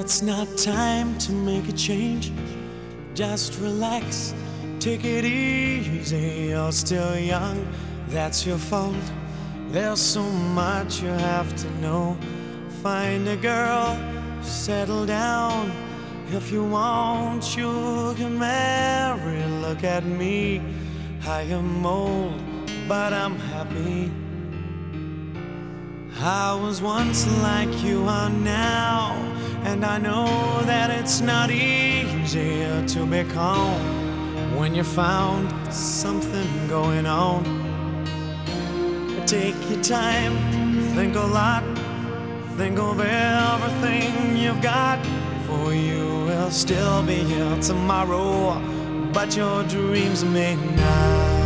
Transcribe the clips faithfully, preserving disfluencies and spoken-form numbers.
It's not time to make a change. Just relax, take it easy. You're still young, that's your fault. There's so much you have to know. Find a girl, settle down. If you want, you can marry. Look at me, I am old, but I'm happy. I was once like you are now, and I know that it's not easy to be calm when you found something going on. Take your time, think a lot, think of everything you've got. For you will still be here tomorrow, but your dreams may not.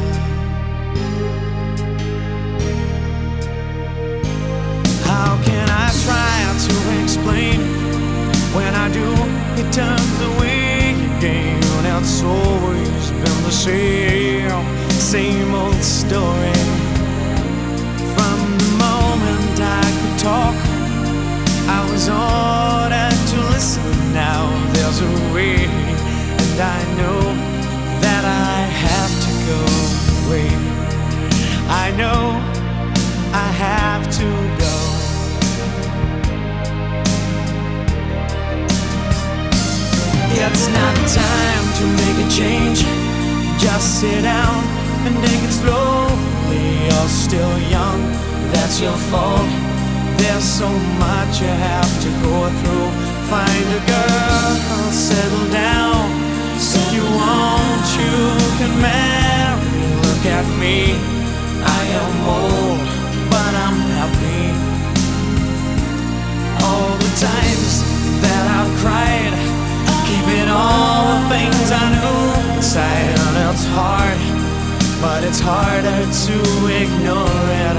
How can I try to explain? When I do, it turns away again. It's always been the same, same old story. From the moment I could talk, I was ordered to listen. Now there's a way, and I know that I have to go away. I know I have to go. It's not time to make a change. Just sit down and take it slowly. You're still young, that's your fault. There's so much you have to go through. Find a girl, settle down. If you want, you can marry. Look at me, I am old, but I'm happy. All the times that I've cried, keeping all the things I knew inside. It's hard, but it's harder to ignore it.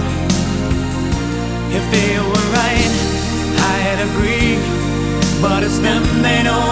If they were right, I'd agree, but it's them they know